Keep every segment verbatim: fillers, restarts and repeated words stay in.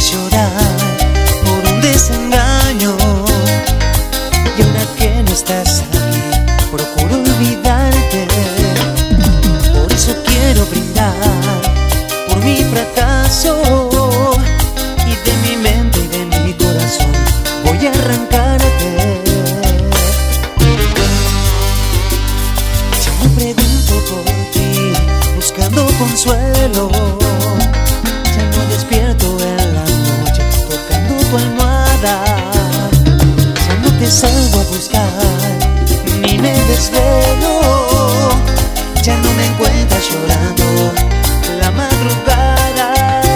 llorar por un desengaño. Y ahora que no estás aquí, procuro olvidarte. Por eso quiero brindar por mi fracaso, y de mi mente y de mi corazón voy a arrancarte. Ya no pregunto por ti buscando consuelo, ya no despierto en la noche tocando tu almohada, ya no te salgo a buscar ni me desvelo, ya no me encuentras llorando la madrugada.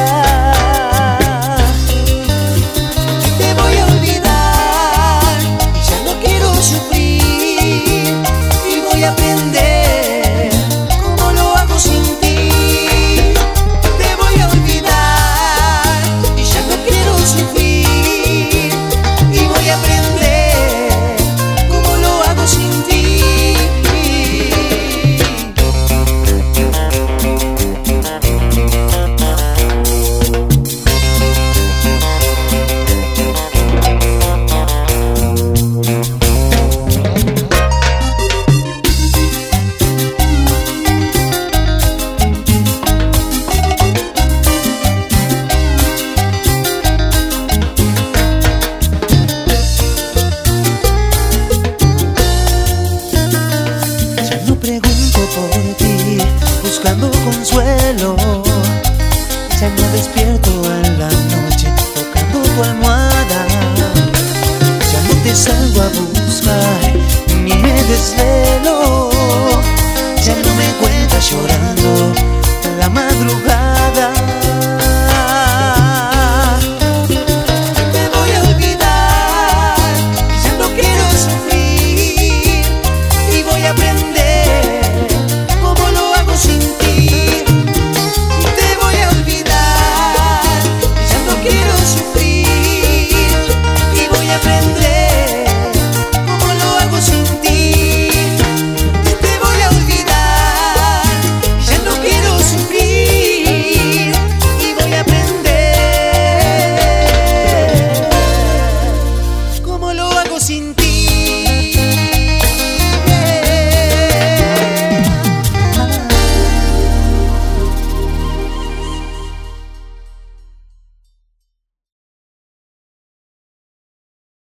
Te voy a olvidar y ya no quiero sufrir, y voy a aprender cómo lo hago sin ti. Te voy a olvidar y ya no quiero sufrir, y voy a aprender cómo lo hago sin ti. Por ti, buscando consuelo, ya no despierto en la noche tocando tu almohada, ya no te salgo a buscar ni me desvelo, ya no me encuentras llorando en la madrugada. Te voy a olvidar, ya no quiero sufrir, y voy a aprender sin ti. Te voy a olvidar, ya no quiero sufrir, y voy a aprender cómo lo hago sin ti. Te voy a olvidar, ya no quiero sufrir, y voy a aprender cómo lo hago sin ti.